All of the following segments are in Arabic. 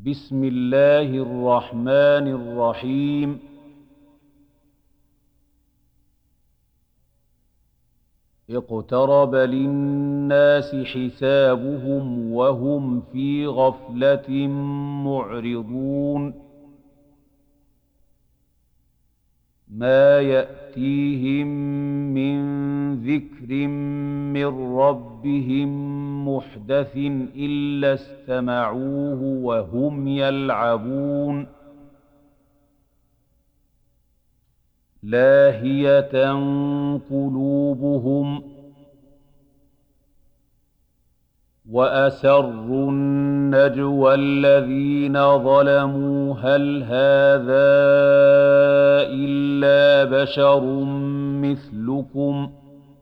بسم الله الرحمن الرحيم. اقترب للناس حسابهم وهم في غفلة معرضون. ما يأتيهم من ذكر من ربهم محدث إلا استمعوه وهم يلعبون لاهية قلوبهم وأسروا النجوى الذين ظلموا هل هذا إلا بشر مثلكم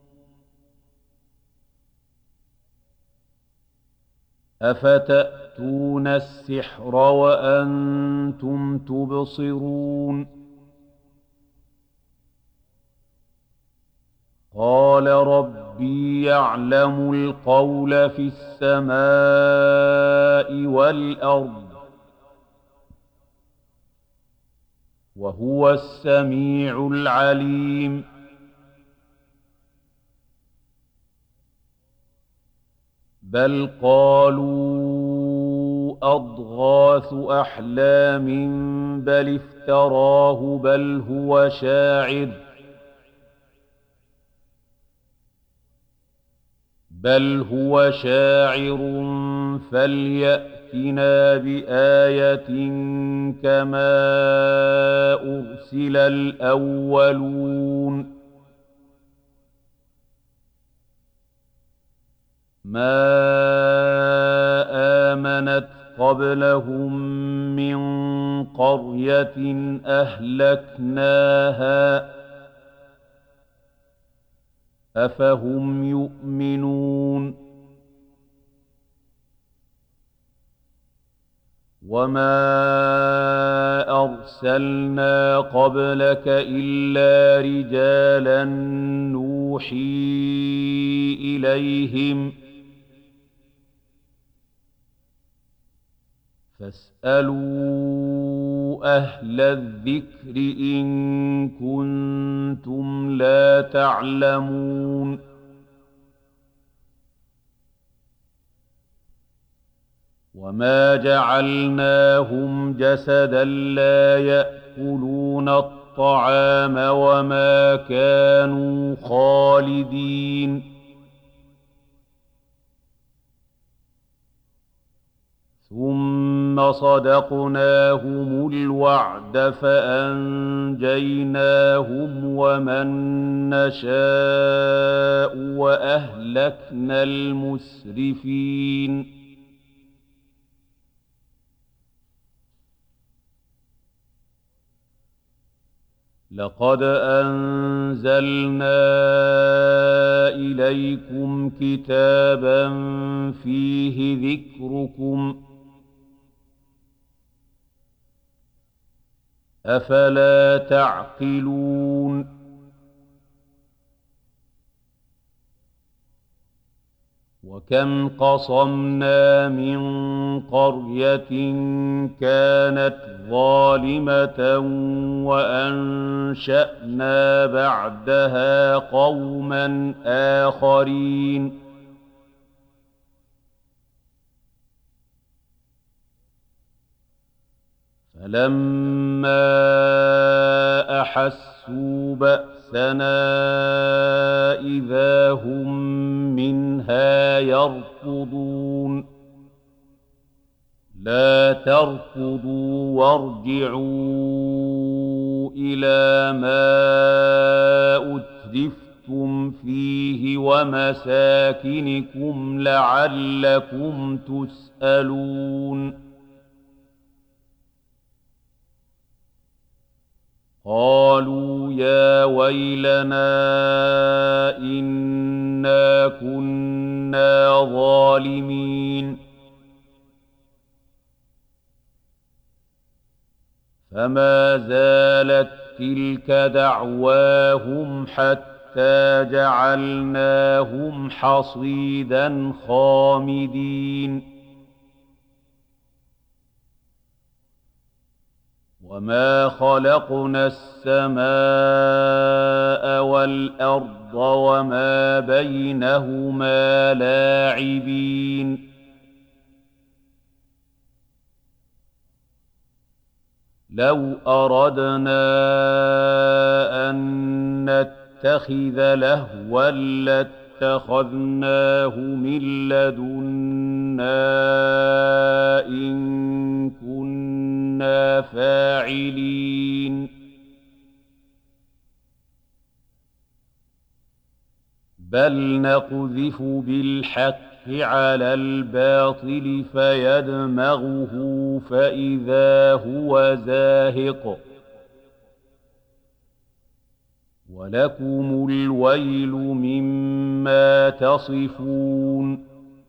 أفتأتون السحر وأنتم تبصرون. قال ربي يعلم القول في السماء والأرض وهو السميع العليم. بل قالوا أضغاث أحلام بل افتراه بل هو شاعر فليأتنا بآية كما أرسل الأولون. ما آمنت قبلهم من قرية أهلكناها أفهم يؤمنون. وما أرسلنا قبلك إلا رجالا نوحي إليهم فاسألوا أهل الذكر إن كنتم لا تعلمون. وما جعلناهم جسدا لا يأكلون الطعام وما كانوا خالدين. ثم صدقناهم الوعد فأنجيناهم ومن نشاء وأهلكنا المسرفين. لقد أنزلنا إليكم كتابا فيه ذكركم أفلا تعقلون. وكم قصمنا من قرية كانت ظالمة وأنشأنا بعدها قوما آخرين. فلما أحسوا بأسنا إذا هم منها يركضون. لا تركضوا وارجعوا إلى ما أترفتم فيه ومساكنكم لعلكم تسألون. قالوا يا ويلنا إنا كنا ظالمين. فما زالت تلك دعواهم حتى جعلناهم حصيدا خامدين. وما خلقنا السماء والأرض وما بينهما لاعبين لو أردنا أن نتخذ لهوا لاتخذناه من لدنا إن كنا فاعلين بل نقذف بالحق على الباطل فيدمغه فإذا هو زاهق ولكم الويل مما تصفون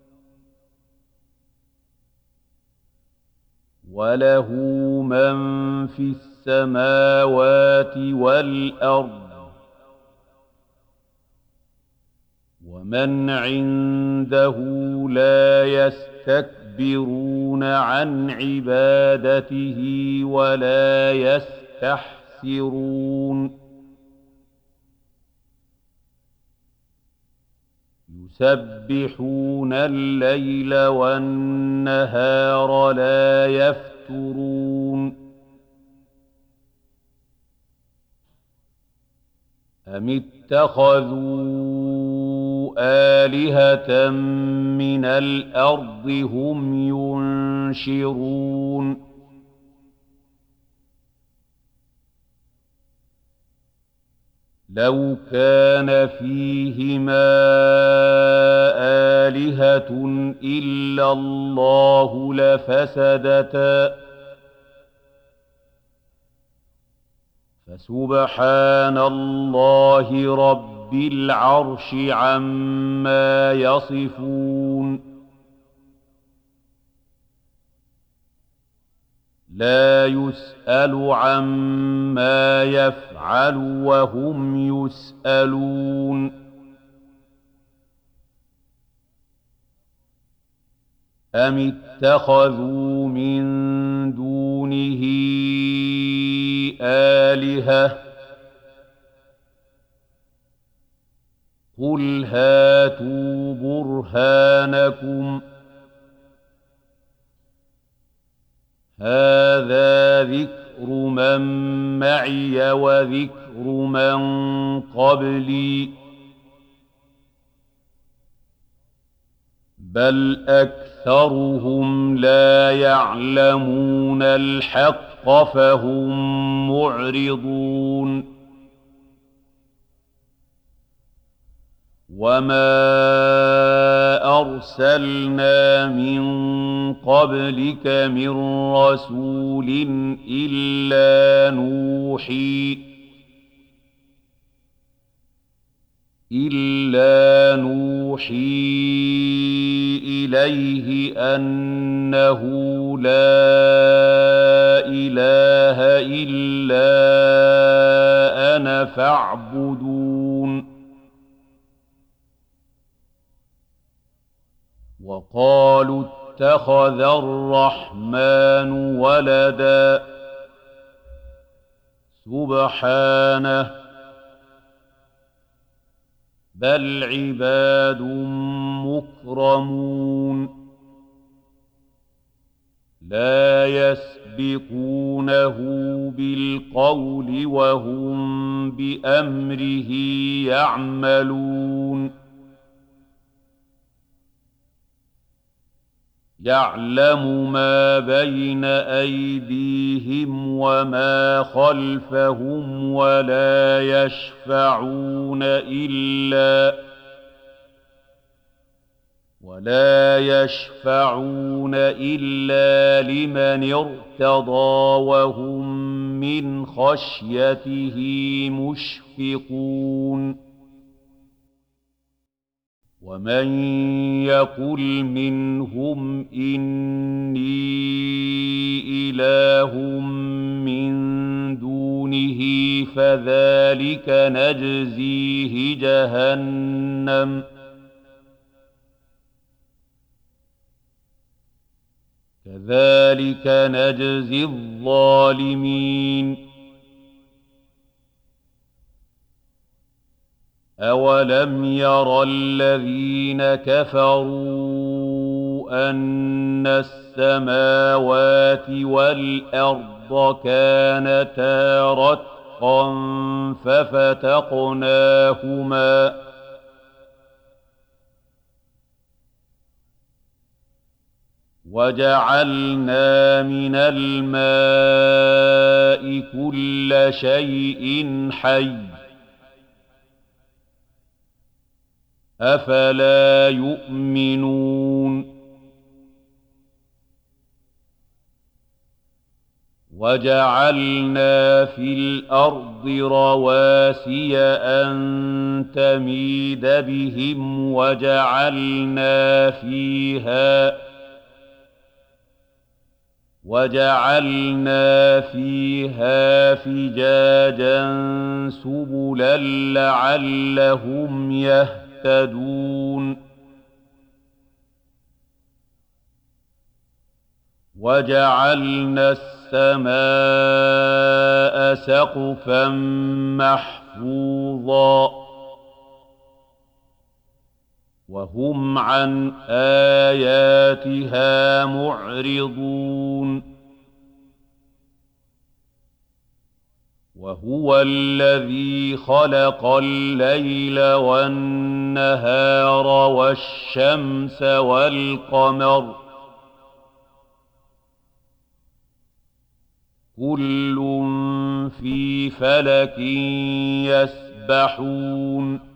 وله من في السماوات والأرض ومن عنده لا يستكبرون عن عبادته ولا يستحسرون يسبحون الليل والنهار لا يفترون أم اتخذوا آلهة من الأرض هم ينشرون لو كان فيهما آلهة إلا الله لفسدتا فسبحان الله رب العرش عما يصفون لا يسأل عما يفعل وهم يسألون أم اتخذوا من دونه آلهة قل هاتوا برهانكم هذا ذكر من معي وذكر من قبلي بل أكثرهم لا يعلمون الحق فهم معرضون وما أرسلنا من قبلك من رسول إلا نوحي إليه أنه لا إله إلا أنا فاعبدون وقالوا اتخذ الرحمن ولدا سبحانه بل عباد مكرمون لا يسبقونه بالقول وهم بأمره يعملون يعلم ما بين أيديهم وما خلفهم ولا يشفعون إلا لمن ارتضى وهم من خشيته مشفقون ومن يقل منهم إني إله من دونه فذلك نجزيه جهنم كذلك نجزي الظالمين. أولم ير الذين كفروا أن السماوات والأرض كانتا رتقا ففتقناهما وجعلنا من الماء كل شيء حي أفلا يؤمنون وجعلنا في الأرض رواسي أن تميد بهم وجعلنا فيها فجاجا سبلا لعلهم يهتدون وجعلنا السماء سقفا محفوظا وهم عن آياتها معرضون وهو الذي خلق الليل والنهار والشمس والقمر كل في فلك يسبحون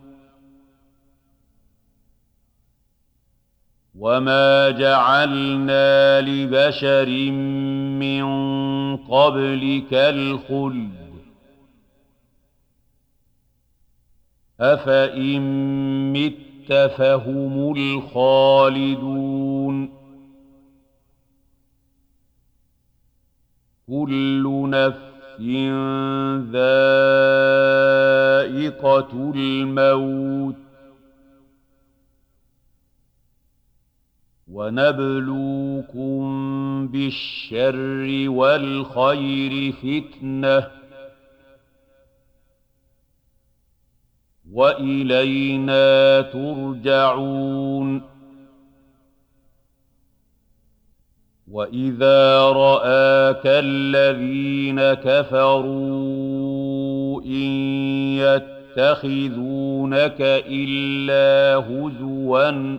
وما جعلنا لبشر من قبلك الخلد أفإن مت فهم الخالدون كل نفس ذائقة الموت ونبلوكم بالشر والخير فتنة وإلينا ترجعون وإذا رآك الذين كفروا إن يتخذونك إلا هزوا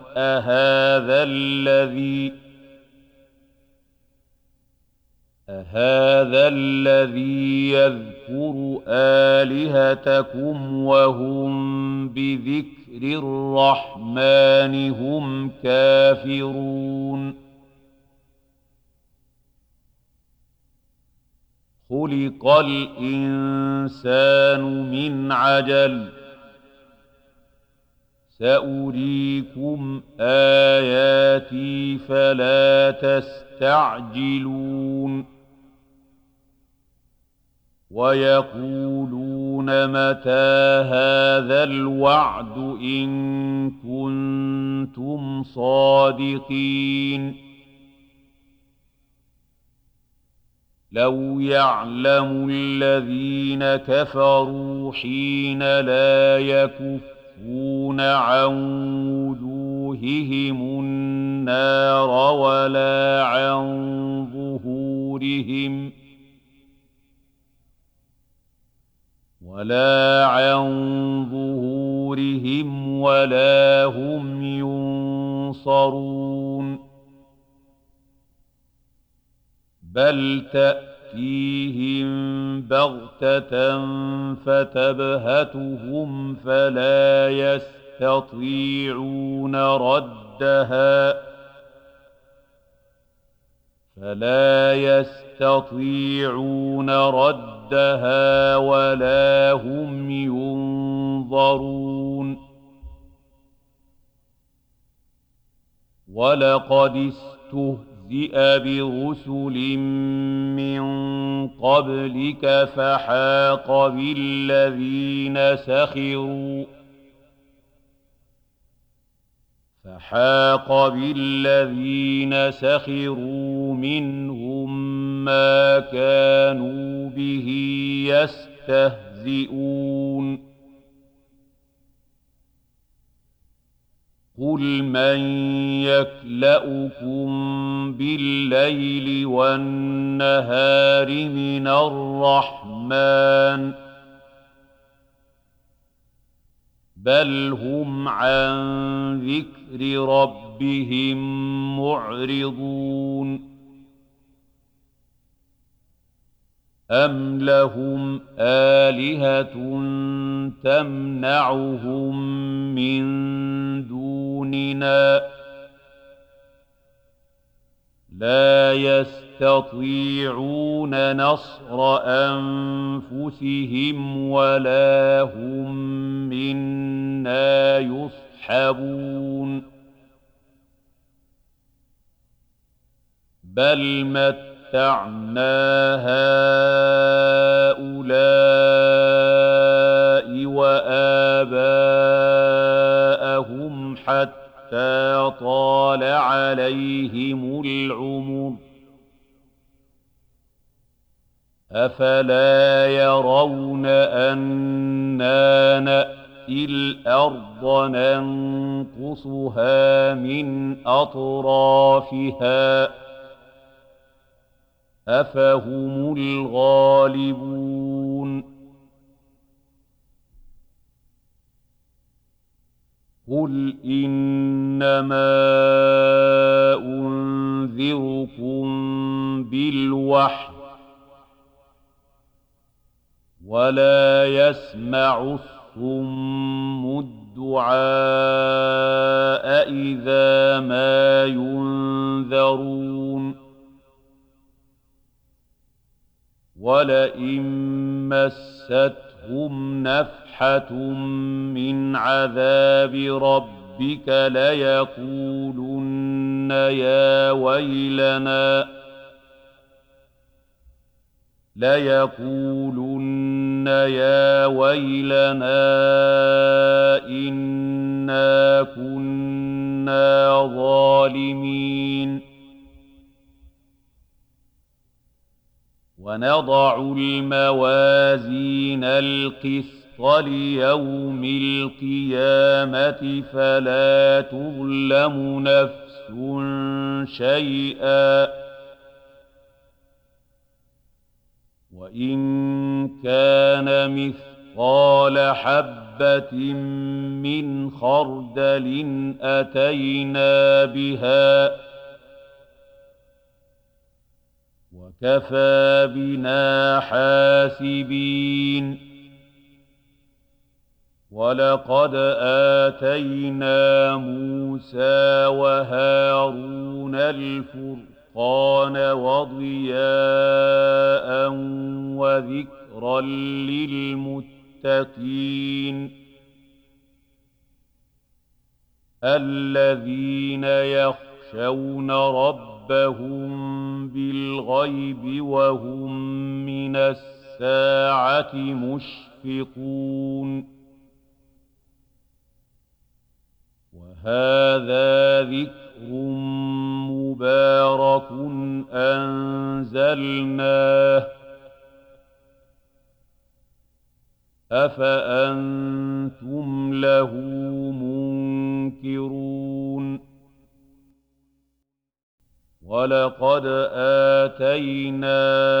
أهذا الذي يذكر آلهتكم وهم بذكر الرحمن هم كافرون خلق الإنسان من عجل سأريكم آياتي فلا تستعجلون ويقولون متى هذا الوعد إن كنتم صادقين لو يعلم الذين كفروا حين لا يكفون عن وجوههم النار ولا عن ظهورهم ولا هم ينصرون بل تأتيهم بغتة فتبهتهم فلا يستطيعون ردها ولا هم ينظرون ولقد استهزئ برسل من قبلك فحاق بالذين فحاق بالذين سخروا منهم ما كانوا به يستهزئون قل من يكلؤكم بالليل والنهار من الرحمن بل هم عن ذكر ربهم معرضون أم لهم آلهة تمنعهم من دوننا لا يستطيعون نصر أنفسهم ولا هم منا يصحبون بل متعنا هؤلاء وآباءهم حتى طال عليهم العمر أفلا يرون أنا نأتي الأرض ننقصها من أطرافها أفهم الغالبون قل إنما أنذركم بالوحي ولا يسمع الصم الدعاء إذا ما ينذرون ولئن مستهم نفحة من عذاب ربك ليقولن يا ويلنا إنا كنا ظالمين ونضع الموازين القسط ليوم القيامة فلا تظلم نفس شيئا وإن كان مثقال حبة من خردل أتينا بها وكفى بنا حاسبين ولقد آتينا موسى وهارون الفرقان وضياء وذكرا للمتقين الذين يخشون ربهم بالغيب وهم من الساعة مشفقون وهذا ذكر مبارك أنزلناه أفأنتم له منكرون ولقد آتينا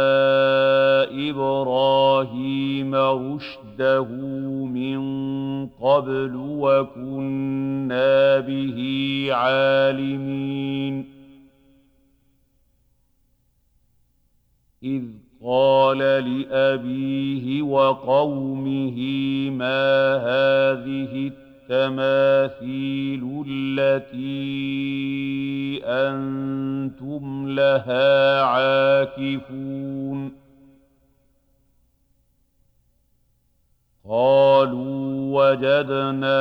إبراهيم رشده من قبل وكنا به عالمين إذ قال لأبيه وقومه ما هذه التماثيل التي أنتم لها عاكفون قالوا وجدنا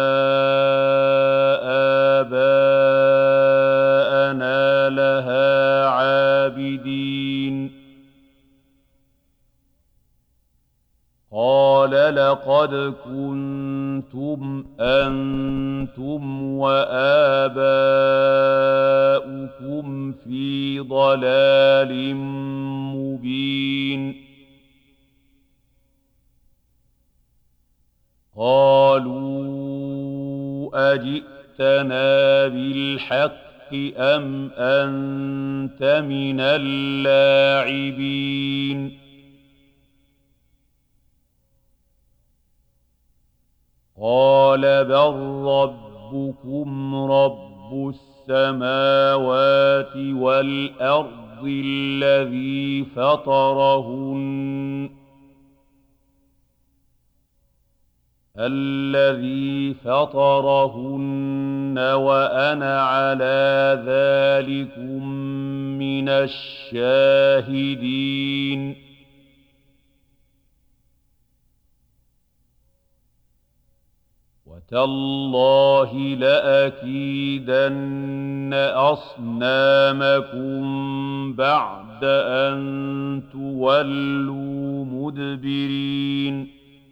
آباءنا لها عابدين قال قال لقد كنتم أنتم وآباؤكم في ضلال مبين قالوا أجئتنا بالحق أم أنت من اللاعبين قال بل ربكم رب السماوات والأرض الذي فطرهن وأنا على ذلكم من الشاهدين وتالله لأكيدن أصنامكم بعد أن تولوا مدبرين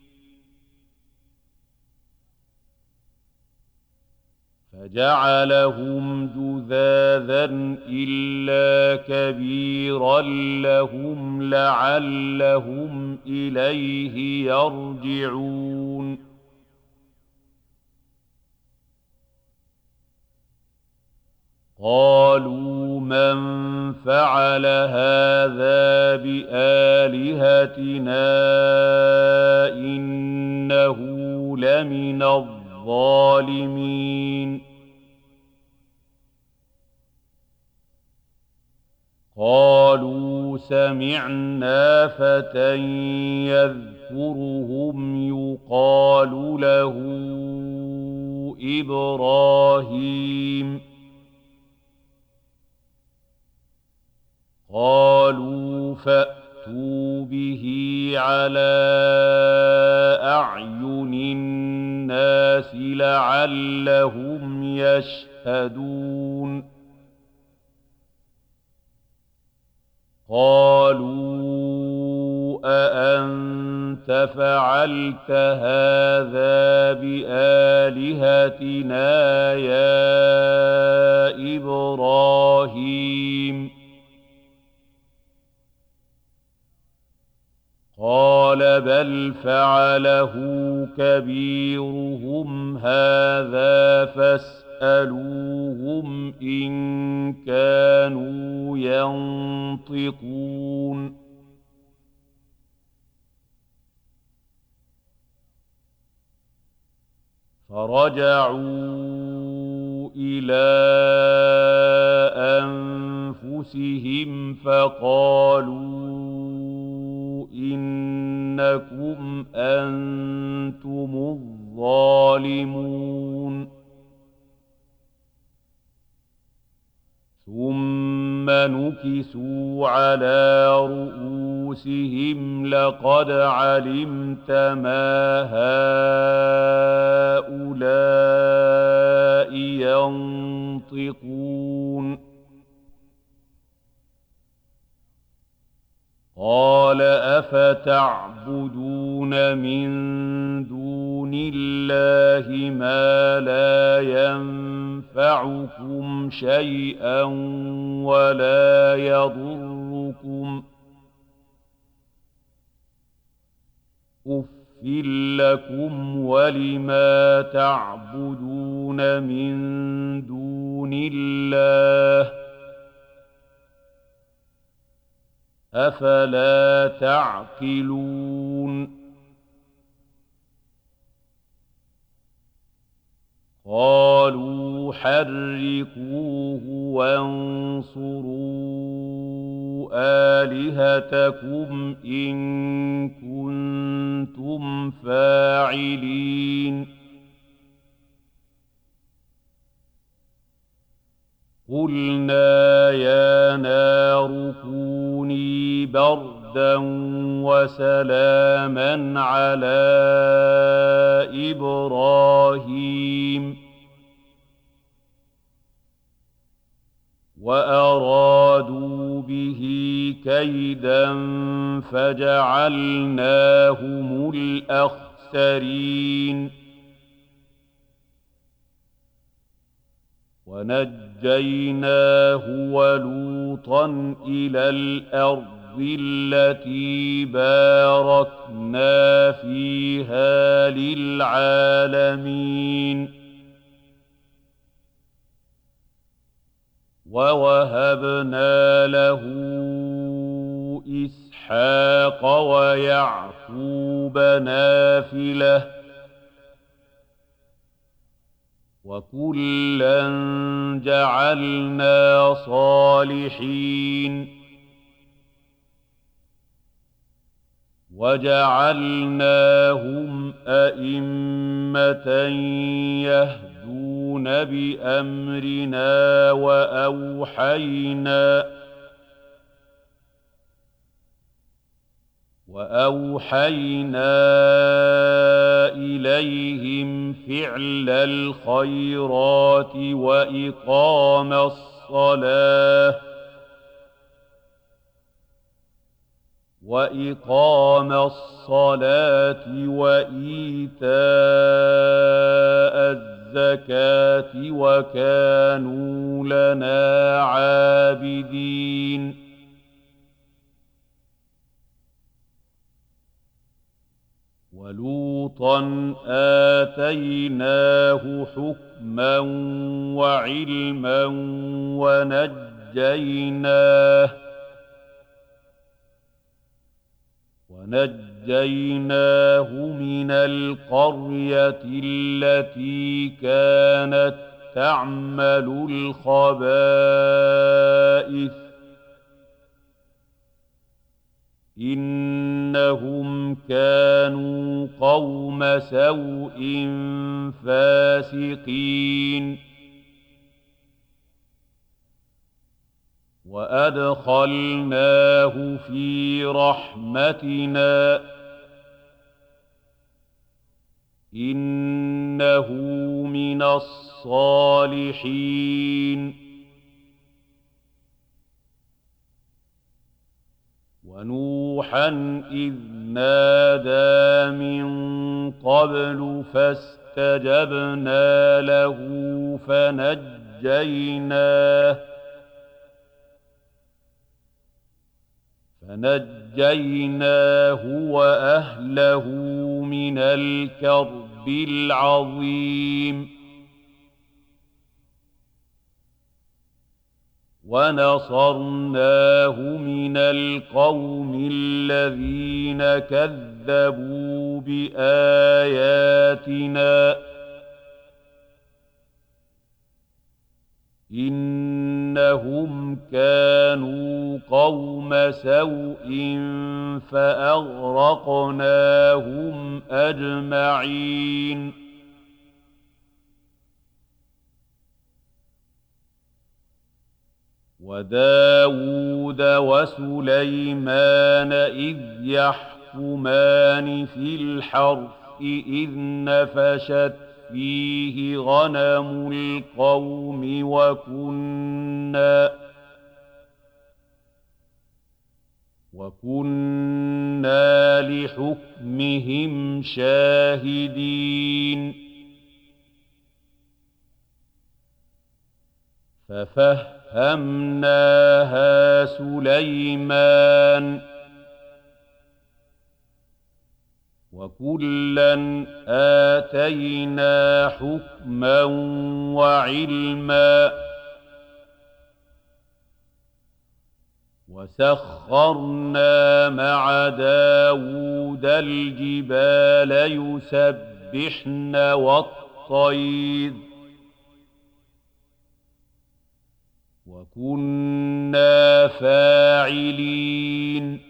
فجعلهم جذاذا إلا كبيرا لهم لعلهم إليه يرجعون قالوا من فعل هذا بآلهتنا إنه لمن الظالمين قالوا سمعنا فتى يذكرهم يقال له إبراهيم قالوا فأتوا به على أعين الناس لعلهم يشهدون قالوا أأنت فعلت هذا بآلهتنا يا إبراهيم قال بل فعله كبيرهم هذا فاسألوهم إن كانوا ينطقون فرجعوا إلى أنفسهم فقالوا إنكم أنتم الظالمون ثم نكسوا على رؤوسهم لقد علمت ما هؤلاء ينطقون قال أفتعبدون من دون الله ما لا ينفعكم شيئا ولا يضركم أف لكم ولما تعبدون من دون الله أفلا تعقلون قالوا حرقوه وانصروا آلهتكم إن كنتم فاعلين قلنا يا نار كوني بردا وسلاما على إبراهيم وأرادوا به كيدا فجعلناهم الأخسرين ونجيناه ولوطا إلى الأرض التي باركنا فيها للعالمين ووهبنا له إسحاق ويعقوب نافلة وكلا جعلنا صالحين وجعلناهم أئمة يهدون بأمرنا وأوحينا إليهم فعل الخيرات وإقام الصلاة وإيتاء الزكاة وكانوا لنا عابدين ولوطا آتيناه حكما وعلما ونجيناه من القرية التي كانت تعمل الخبائث إنهم كانوا قوم سوء فاسقين وأدخلناه في رحمتنا إنه من الصالحين ونوحا إذ نادى من قبل فاستجبنا له فنجيناه وأهله من الكرب العظيم ونصرناه من القوم الذين كذبوا بآياتنا إنهم كانوا قوم سوء فأغرقناهم أجمعين وداود وسليمان إذ يحكمان في الحرث إذ نفشت فيه غنم القوم وكنا لحكمهم شاهدين ففهمناها سليمان وكلا آتينا حكما وعلما وسخرنا مع داود الجبال يسبحن والطير وكنا فاعلين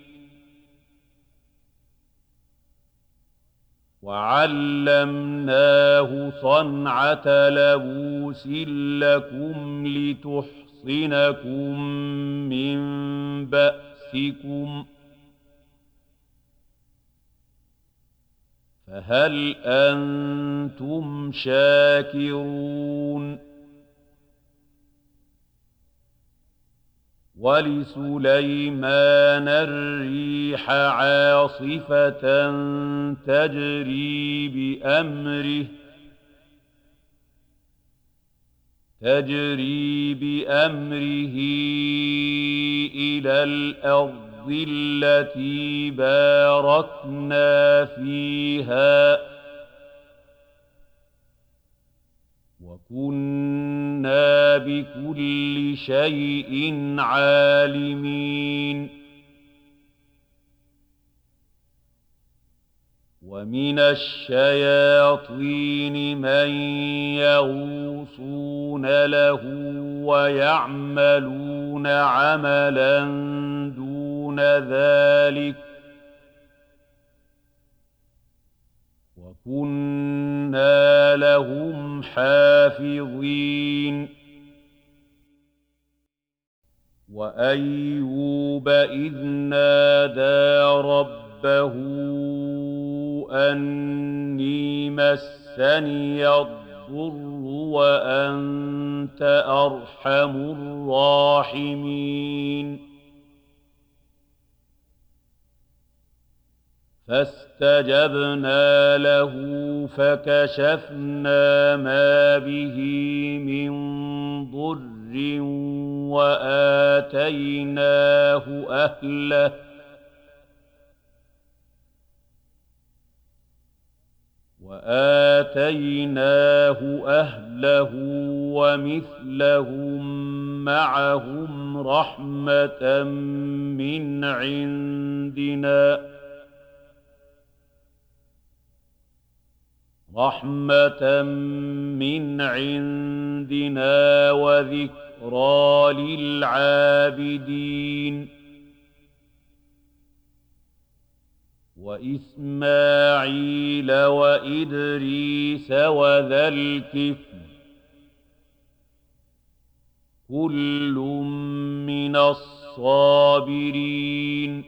وعلمناه صنعة لبوس لكم لتحصنكم من بأسكم فهل أنتم شاكرون ولسليمان الريح عاصفة تجري بأمره إلى الأرض التي باركنا فيها وكنا بكل شيء عالمين ومن الشياطين من يغوصون له ويعملون عملا دون ذلك وكنا لهم حافظين وأيوب إذ نادى ربه أني مسني الضر وأنت أرحم الراحمين فاستجبنا له فكشفنا ما به من ضر وآتيناه أهله ومثلهم معهم رحمة من عندنا وذكرى للعابدين وإسماعيل وإدريس وذا الكفل كل من الصابرين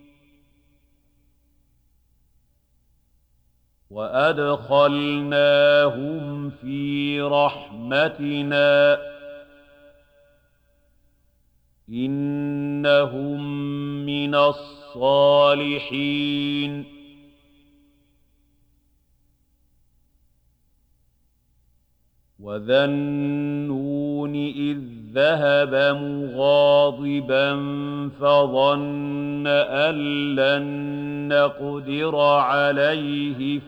وأدخلناهم في رحمتنا إنهم من الصالحين وذا النون إذ ذهب مغاضبا فظن أن لن نقدر عليه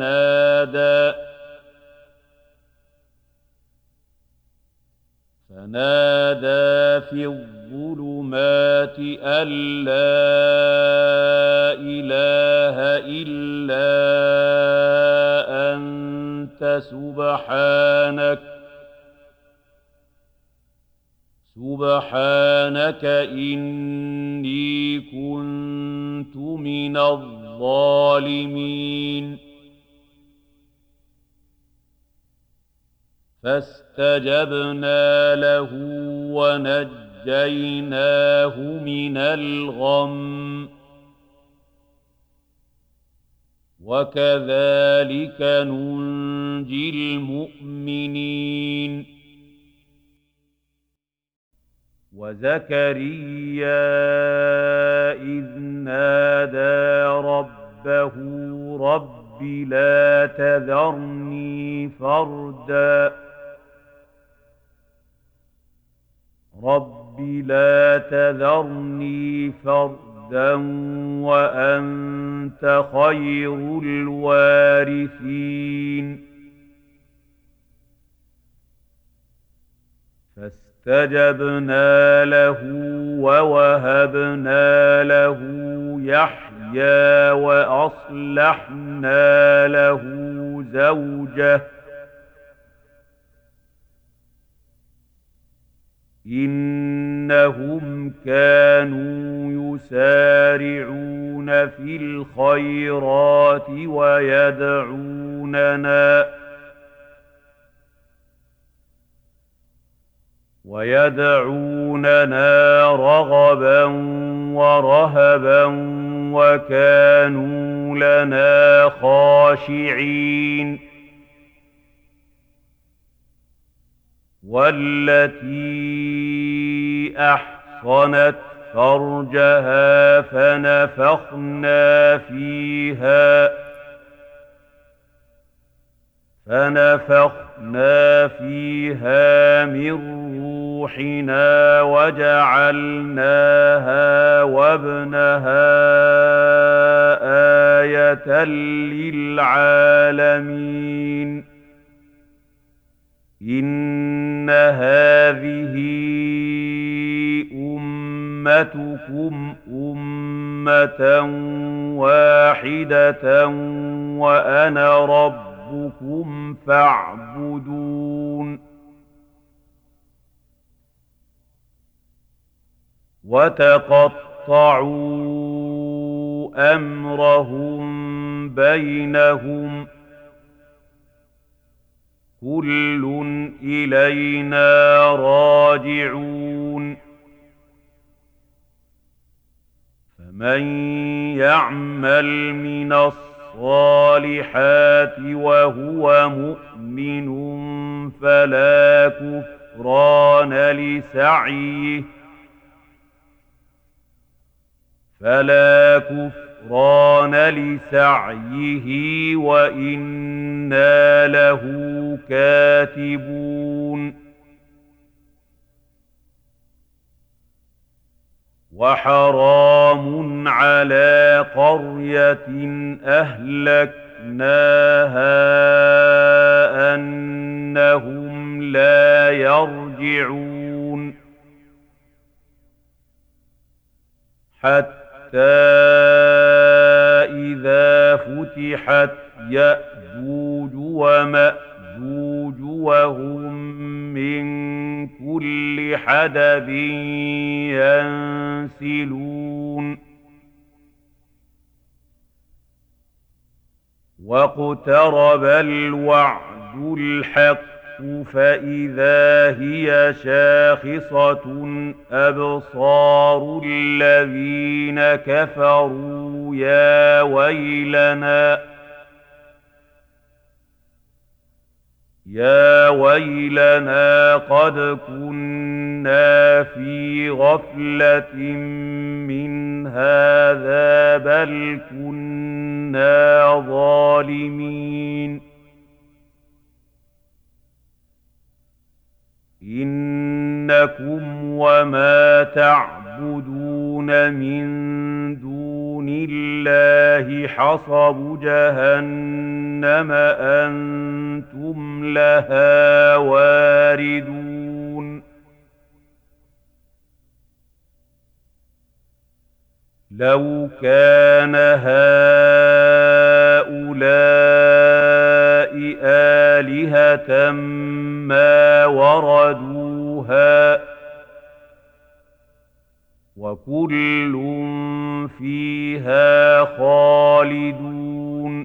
فنادى في الظلمات أن لا إله إلا أنت سبحانك إني كنت من الظالمين فاستجبنا له ونجيناه من الغم وكذلك ننجي المؤمنين وزكريا إذ نادى ربه رب لا تذرني فردا وأنت خير الوارثين فاستجبنا له ووهبنا له يحيى وأصلحنا له زوجه إنهم كانوا يسارعون في الخيرات ويدعوننا رغبا ورهبا وكانوا لنا خاشعين والتي أحسنت أحصنت فرجها فنفخنا فيها من روحنا وجعلناها وابنها آية للعالمين إن هذه أمتكم أمة واحدة وأنا ربكم فاعبدون وتقطعوا أمرهم بينهم كل إلينا راجعون فمن يعمل من الصالحات وهو مؤمن فلا كفران لسعيه وإنا له كاتبون وحرام على قرية أهلكناها أنهم لا يرجعون حتى إذا فتحت يأجوج ومأجوج وهم من كل حدب ينسلون واقترب الوعد الحق فإذا هي شاخصة أبصار الذين كفروا يا ويلنا قد كنا في غفلة من هذا بل كنا ظالمين إنكم وما تعبدون من دون الله حصب جهنم أنتم لها واردون لو كان هؤلاء آلهة ما وردوها وكل فيها خالدون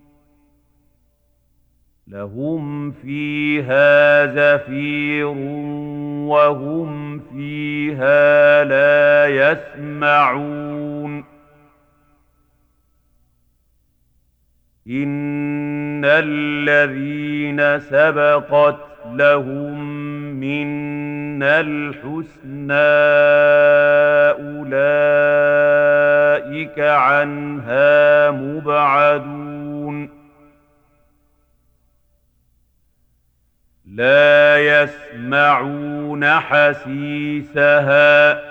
لهم فيها زفير وهم فيها لا يسمعون إن الذين سبقت لهم منا الحسنى أولئك عنها مبعدون لا يسمعون حسيسها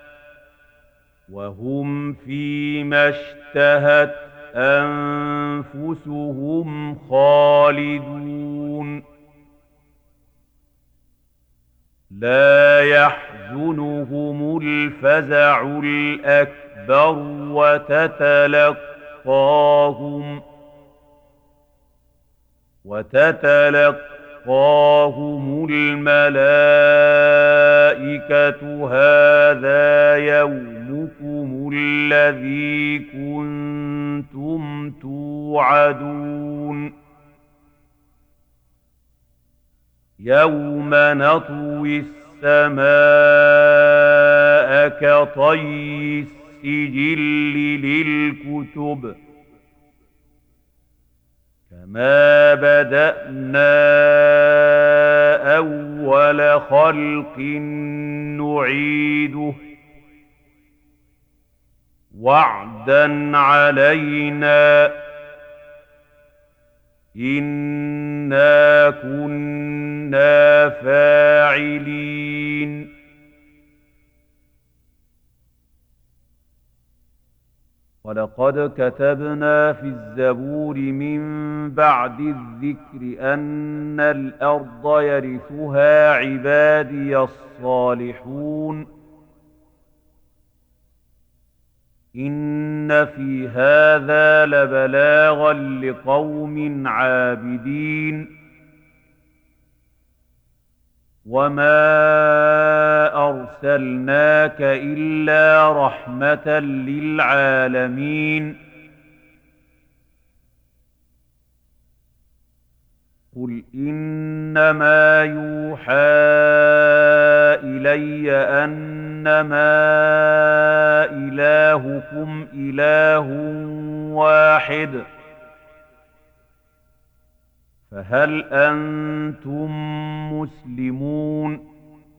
وهم فيما اشتهت أنفسهم خالدون لا يحزنهم الفزع الأكبر وتتلقاهم الملائكة هذا يومكم الذي كنتم توعدون يوم نطوي السماء كطي السجل للكتب كما بدأنا أول خلق نعيده وعدا علينا إنا كنا فاعلين ولقد كتبنا في الزبور من بعد الذكر أن الأرض يرثها عبادي الصالحون إن في هذا لبلاغا لقوم عابدين وما أرسلناك إلا رحمة للعالمين قل إنما يوحى إلي أنما إلهكم إله واحد فهل أنتم مسلمون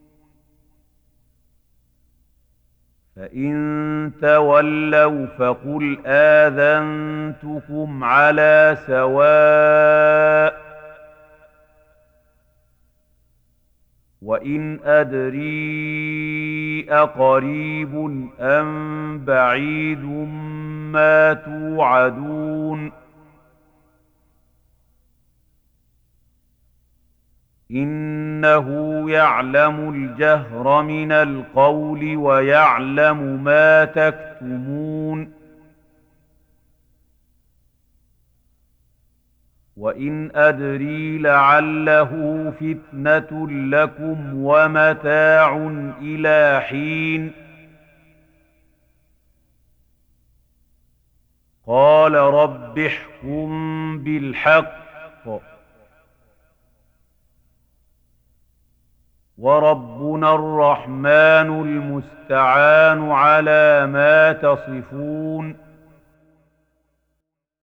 فإن تولوا فقل آذنتكم على سواء وإن أدري أقريب أم بعيد ما توعدون إنه يعلم الجهر من القول ويعلم ما تكتمون وإن أدري لعله فتنة لكم ومتاع إلى حين قال رب احكم بالحق وربنا الرحمن المستعان على ما تصفون